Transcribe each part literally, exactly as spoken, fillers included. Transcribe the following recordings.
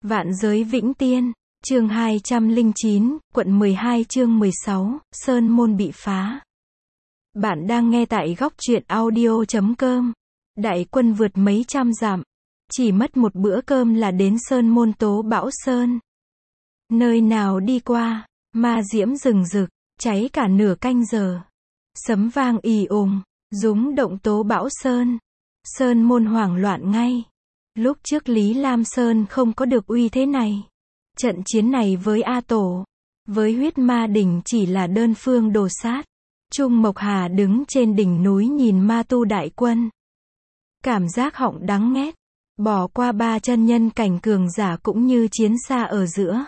Vạn giới vĩnh tiên, chương hai trăm lẻ chín, quận mười hai chương mười sáu, Sơn Môn bị phá. Bạn đang nghe tại góc truyện audio chấm com. Đại quân vượt mấy trăm dặm, chỉ mất một bữa cơm là đến Sơn Môn Tố Bão Sơn. Nơi nào đi qua, ma diễm rừng rực, cháy cả nửa canh giờ. Sấm vang ì ùng, rúng động Tố Bão Sơn. Sơn Môn hoảng loạn ngay. Lúc trước Lý Lam Sơn không có được uy thế này. Trận chiến này với A Tổ, với huyết ma đỉnh chỉ là đơn phương đồ sát. Trung Mộc Hà đứng trên đỉnh núi nhìn ma tu đại quân. Cảm giác họng đắng nghét, bỏ qua ba chân nhân cảnh cường giả cũng như chiến xa ở giữa.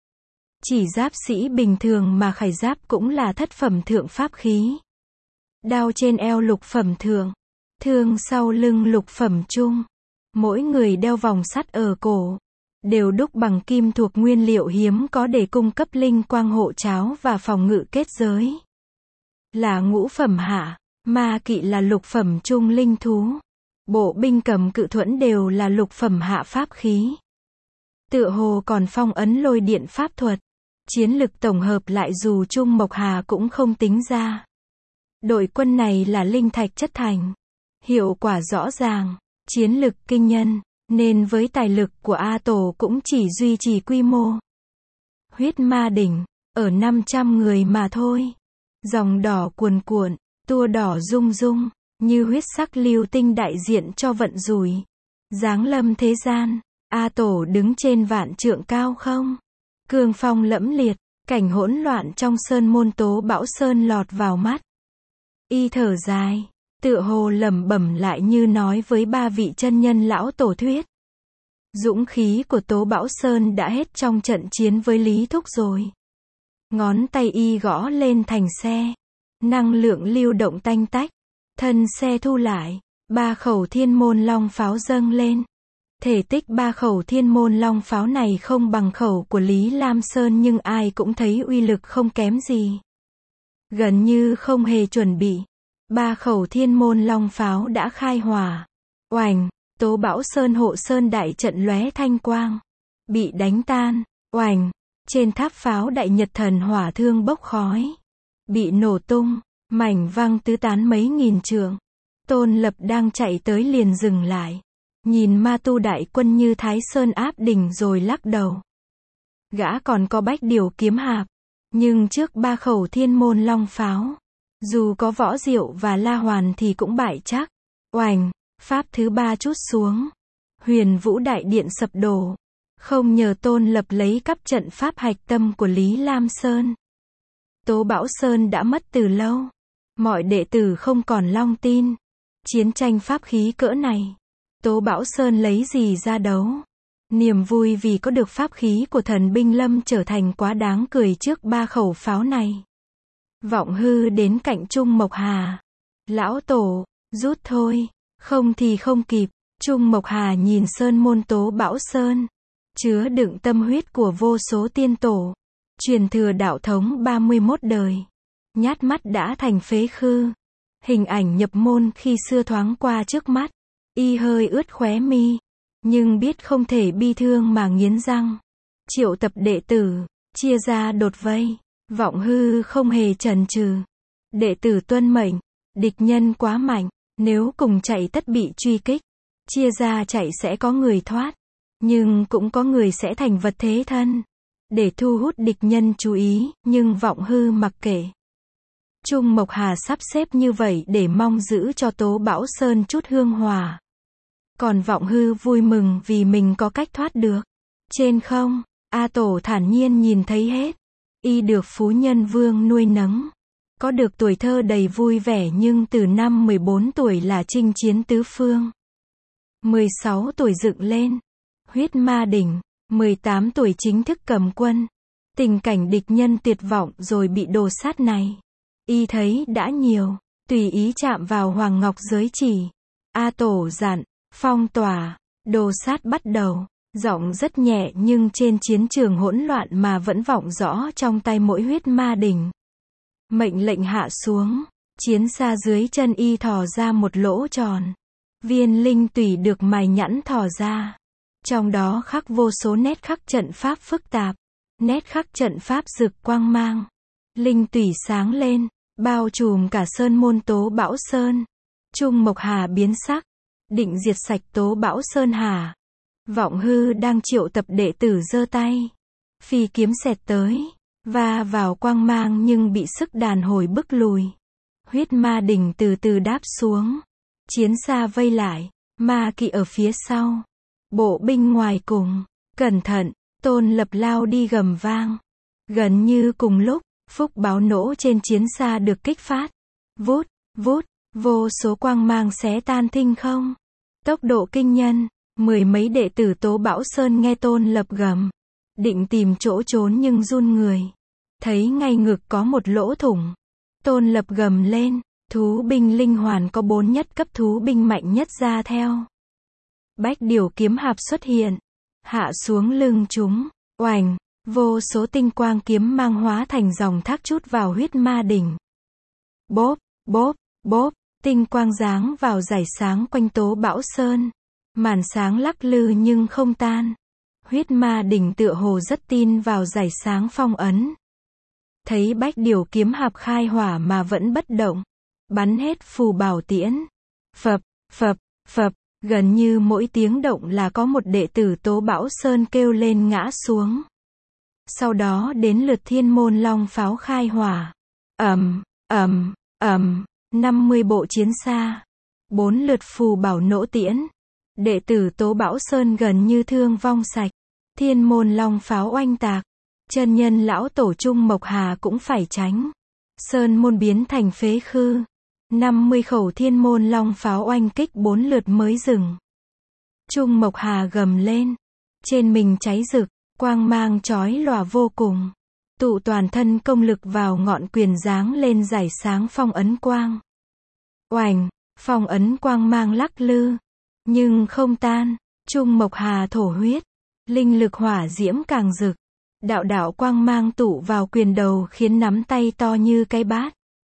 Chỉ giáp sĩ bình thường mà khải giáp cũng là thất phẩm thượng pháp khí. Đao trên eo lục phẩm thượng, thương sau lưng lục phẩm trung. Mỗi người đeo vòng sắt ở cổ, đều đúc bằng kim thuộc nguyên liệu hiếm có để cung cấp linh quang hộ cháo và phòng ngự kết giới. Là ngũ phẩm hạ, ma kỵ là lục phẩm trung linh thú. Bộ binh cầm cự thuẫn đều là lục phẩm hạ pháp khí. Tựa hồ còn phong ấn lôi điện pháp thuật. Chiến lực tổng hợp lại dù Trung Mộc Hà cũng không tính ra. Đội quân này là linh thạch chất thành. Hiệu quả rõ ràng, chiến lực kinh nhân, nên với tài lực của A Tổ cũng chỉ duy trì quy mô. Huyết ma đỉnh, ở năm trăm người mà thôi. Dòng đỏ cuồn cuộn, tua đỏ rung rung, như huyết sắc lưu tinh đại diện cho vận rủi. Giáng lâm thế gian, A Tổ đứng trên vạn trượng cao không. Cương phong lẫm liệt, cảnh hỗn loạn trong Sơn Môn Tố Bão Sơn lọt vào mắt. Y thở dài, tựa hồ lẩm bẩm lại như nói với ba vị chân nhân lão tổ thuyết. Dũng khí của Tố Bão Sơn đã hết trong trận chiến với Lý Thúc rồi. Ngón tay y gõ lên thành xe. Năng lượng lưu động tanh tách. Thân xe thu lại. Ba khẩu thiên môn long pháo dâng lên. Thể tích ba khẩu thiên môn long pháo này không bằng khẩu của Lý Lam Sơn nhưng ai cũng thấy uy lực không kém gì. Gần như không hề chuẩn bị. Ba khẩu thiên môn long pháo đã khai hỏa. Oành, Tố Bão Sơn hộ sơn đại trận lóe thanh quang. Bị đánh tan. Oành, trên tháp pháo đại nhật thần hỏa thương bốc khói. Bị nổ tung, mảnh văng tứ tán mấy nghìn trượng. Tôn Lập đang chạy tới liền dừng lại. Nhìn ma tu đại quân như Thái Sơn áp đỉnh rồi lắc đầu. Gã còn có bách điều kiếm hạp. Nhưng trước ba khẩu thiên môn long pháo, dù có Võ Diệu và La Hoàn thì cũng bại chắc. Oành, pháp thứ ba trút xuống. Huyền Vũ đại điện sập đổ. Không nhờ Tôn Lập lấy cắp trận pháp hạch tâm của Lý Lam Sơn. Tố Bão Sơn đã mất từ lâu. Mọi đệ tử không còn long tin. Chiến tranh pháp khí cỡ này, Tố Bão Sơn lấy gì ra đấu? Niềm vui vì có được pháp khí của thần binh lâm trở thành quá đáng cười trước ba khẩu pháo này. Vọng Hư đến cạnh Trung Mộc Hà. Lão Tổ, rút thôi, không thì không kịp. Trung Mộc Hà nhìn Sơn Môn Tố Bão Sơn, chứa đựng tâm huyết của vô số tiên tổ, truyền thừa đạo thống ba mươi mốt đời. Nhát mắt đã thành phế khư. Hình ảnh nhập môn khi xưa thoáng qua trước mắt. Y hơi ướt khóe mi, nhưng biết không thể bi thương mà nghiến răng. Triệu tập đệ tử, chia ra đột vây. Vọng Hư không hề chần chừ. Đệ tử tuân mệnh, địch nhân quá mạnh, nếu cùng chạy tất bị truy kích. Chia ra chạy sẽ có người thoát, nhưng cũng có người sẽ thành vật thế thân, để thu hút địch nhân chú ý, nhưng Vọng Hư mặc kệ. Trung Mộc Hà sắp xếp như vậy để mong giữ cho Tố Bão Sơn chút hương hòa. Còn Vọng Hư vui mừng vì mình có cách thoát được. Trên không, A Tổ thản nhiên nhìn thấy hết. Y được phú nhân vương nuôi nấng. Có được tuổi thơ đầy vui vẻ nhưng từ năm mười bốn tuổi là chinh chiến tứ phương. mười sáu tuổi dựng lên huyết ma đỉnh. mười tám tuổi chính thức cầm quân. Tình cảnh địch nhân tuyệt vọng rồi bị đồ sát này. Y thấy đã nhiều, tùy ý chạm vào Hoàng Ngọc giới chỉ. A Tổ dặn, phong tỏa, đồ sát bắt đầu. Giọng rất nhẹ nhưng trên chiến trường hỗn loạn mà vẫn vọng rõ trong tai mỗi huyết ma đỉnh. Mệnh lệnh hạ xuống, chiến xa dưới chân y thò ra một lỗ tròn. Viên linh tủy được mài nhẵn thò ra. Trong đó khắc vô số nét khắc trận pháp phức tạp, nét khắc trận pháp rực quang mang, linh tủy sáng lên, bao trùm cả sơn môn Tố Bão Sơn. Trung Mộc Hà biến sắc, định diệt sạch Tố Bão Sơn hà. Vọng Hư đang triệu tập đệ tử giơ tay, phi kiếm xẹt tới, va vào quang mang nhưng bị sức đàn hồi bức lùi. Huyết Ma Đỉnh từ từ đáp xuống, chiến xa vây lại, ma kỵ ở phía sau, bộ binh ngoài cùng, cẩn thận, Tôn Lập lao đi gầm vang. Gần như cùng lúc, phúc báo nổ trên chiến xa được kích phát. Vút, vút, vô số quang mang xé tan thinh không. Tốc độ kinh nhân, mười mấy đệ tử Tố Bão Sơn nghe Tôn Lập gầm, định tìm chỗ trốn nhưng run người. Thấy ngay ngực có một lỗ thủng. Tôn Lập gầm lên, thú binh linh hoàn có bốn nhất cấp thú binh mạnh nhất ra theo. Bách Điểu kiếm hạp xuất hiện, hạ xuống lưng chúng, oành, vô số tinh quang kiếm mang hóa thành dòng thác trút vào huyết ma đỉnh. Bốp, bốp, bốp, tinh quang giáng vào rải sáng quanh Tố Bão Sơn. Màn sáng lắc lư nhưng không tan. Huyết ma đỉnh tựa hồ rất tin vào rải sáng phong ấn. Thấy Bách Điểu kiếm hạp khai hỏa mà vẫn bất động, bắn hết phù bảo tiễn. Phập, phập, phập, gần như mỗi tiếng động là có một đệ tử Tố Bão Sơn kêu lên ngã xuống. Sau đó đến lượt Thiên Môn Long pháo khai hỏa. Ầm, ầm, ầm, năm mươi bộ chiến xa, bốn lượt phù bảo nổ tiễn. Đệ tử Tố Bão Sơn gần như thương vong sạch. Thiên Môn Long pháo oanh tạc, chân nhân lão tổ Trung Mộc Hà cũng phải tránh. Sơn môn biến thành phế khư. năm mươi khẩu Thiên Môn Long pháo oanh kích bốn lượt mới dừng. Trung Mộc Hà gầm lên, trên mình cháy rực, quang mang chói lòa vô cùng. Tụ toàn thân công lực vào ngọn quyền giáng lên rải sáng phong ấn quang. Oành, phong ấn quang mang lắc lư, nhưng không tan. Trung Mộc Hà thổ huyết, linh lực hỏa diễm càng rực. Đạo đạo quang mang tụ vào quyền đầu khiến nắm tay to như cái bát.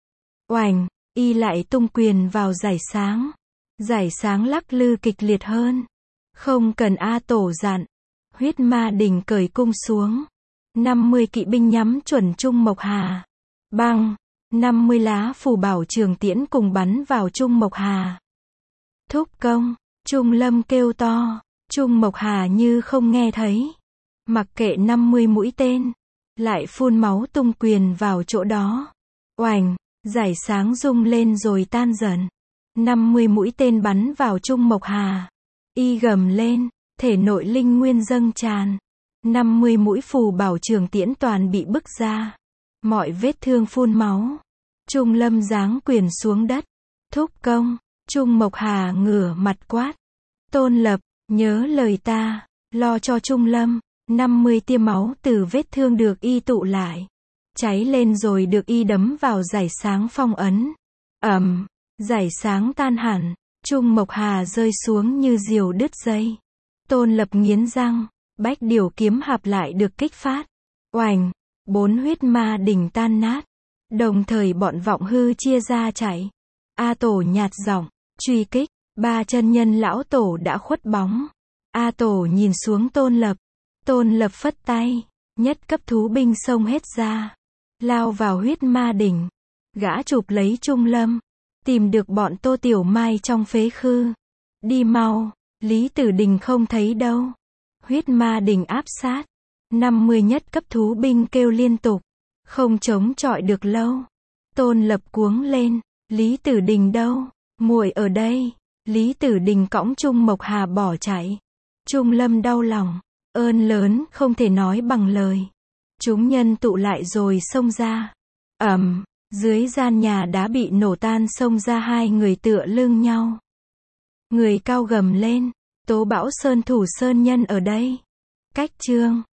Oành, y lại tung quyền vào rải sáng. Rải sáng lắc lư kịch liệt hơn. Không cần A Tổ dặn. Huyết ma đỉnh cởi cung xuống. năm mươi kỵ binh nhắm chuẩn Trung Mộc Hà. Băng, năm mươi lá phù bảo trường tiễn cùng bắn vào Trung Mộc Hà. Thúc công, Trung Lâm kêu to. Trung Mộc Hà như không nghe thấy. Mặc kệ năm mươi mũi tên, lại phun máu tung quyền vào chỗ đó. Oành, rải sáng rung lên rồi tan dần. năm mươi mũi tên bắn vào Trung Mộc Hà. Y gầm lên, thể nội linh nguyên dâng tràn. năm mươi mũi phù bảo trường tiễn toàn bị bức ra. Mọi vết thương phun máu. Trung Lâm giáng quyền xuống đất. Thúc công, Trung Mộc Hà ngửa mặt quát. Tôn Lập, nhớ lời ta, lo cho Trung Lâm. năm mươi tia máu từ vết thương được y tụ lại, cháy lên rồi được y đấm vào rải sáng phong ấn. Ầm, rải sáng tan hẳn, Trung Mộc Hà rơi xuống như diều đứt dây. Tôn Lập nghiến răng, Bách Điểu kiếm hạp lại được kích phát. Oành, bốn huyết ma đỉnh tan nát. Đồng thời bọn Vọng Hư chia ra chạy. A Tổ nhạt giọng, truy kích, ba chân nhân lão tổ đã khuất bóng. A Tổ nhìn xuống Tôn Lập. Tôn Lập phất tay, nhất cấp thú binh xông hết ra, lao vào huyết ma đỉnh. Gã chụp lấy Trung Lâm, tìm được bọn Tô Tiểu Mai trong phế khư. Đi mau, Lý Tử Đình không thấy đâu. Huyết ma đỉnh áp sát, năm mươi nhất cấp thú binh kêu liên tục, không chống chọi được lâu. Tôn Lập cuống lên, Lý Tử Đình đâu? Muội ở đây. Lý Tử Đình cõng Trung Mộc Hà bỏ chạy. Trung Lâm đau lòng, ơn lớn không thể nói bằng lời. Chúng nhân tụ lại rồi xông ra. Ầm, dưới gian nhà đá bị nổ tan xông ra hai người tựa lưng nhau. Người cao gầm lên, Tố Bão Sơn thủ sơn nhân ở đây. Cách chương